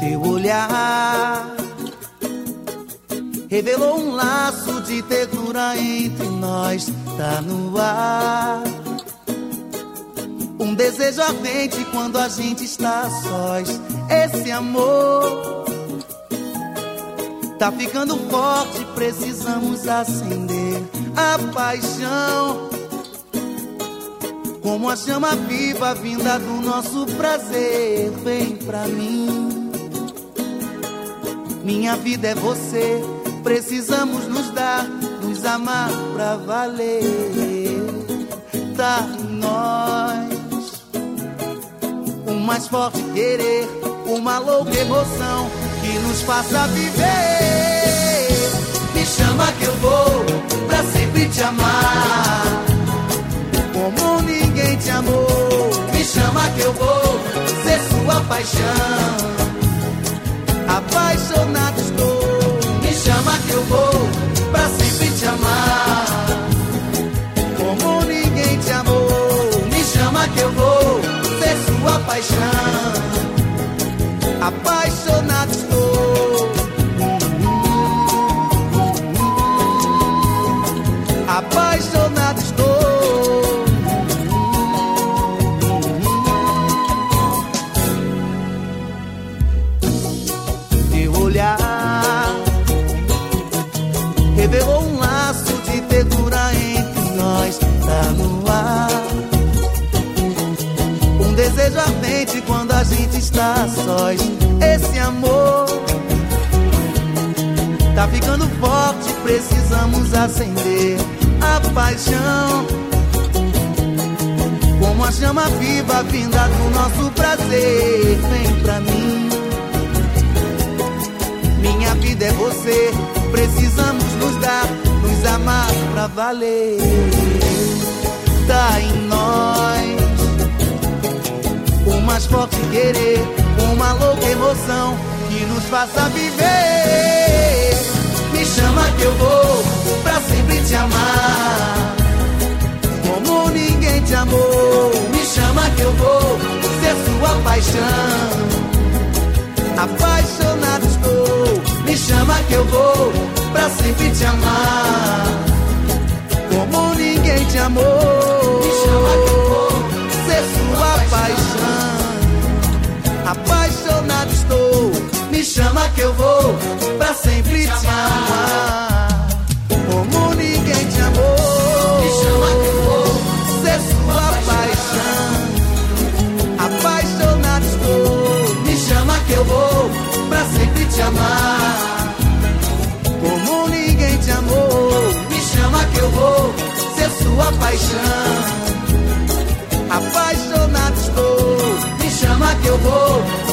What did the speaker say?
Teu olhar revelou um laço de ternura entre nós, tá no ar. Um desejo ardente quando a gente está sós. Esse amor tá ficando forte, precisamos acender a paixão como a chama viva vinda do nosso prazer. Vem pra mim, minha vida é você. Precisamos nos dar, nos amar pra valer. Tá em nós um mais forte querer, uma louca emoção que nos faça viver. Me chama que eu vou pra sempre te amar como ninguém te amou. Me chama que eu vou ser sua paixão. Apaixonado estou. Me chama que eu vou pra sempre te amar como ninguém te amou. Me chama que eu vou ser sua paixão. Apaixonado estou. Apaixonado estou. Teu olhar revelou um laço de ternura entre nós, tá no ar. Um desejo ardente quando a gente está sós. Esse amor tá ficando forte, precisamos acender a paixão como a chama viva vinda do nosso prazer. Vem pra mim, minha vida é você. Precisamos nos dar, nos amar pra valer. Tá em nós o mais forte querer, uma louca emoção que nos faça viver. Me chama que eu vou pra sempre te amar como ninguém te amou. Me chama que eu vou ser sua paixão. Apaixonado estou. Me chama que eu vou pra sempre te amar como ninguém te amou. Me chama que eu vou ser sua paixão. Apaixonado estou. Me chama que eu vou pra sempre te amar como ninguém te amou. Me chama que eu vou ser sua paixão. Apaixonado estou. Me chama que eu vou pra sempre te amar como ninguém te amou. Me chama que eu vou ser sua paixão. Apaixonado estou. Me chama que eu vou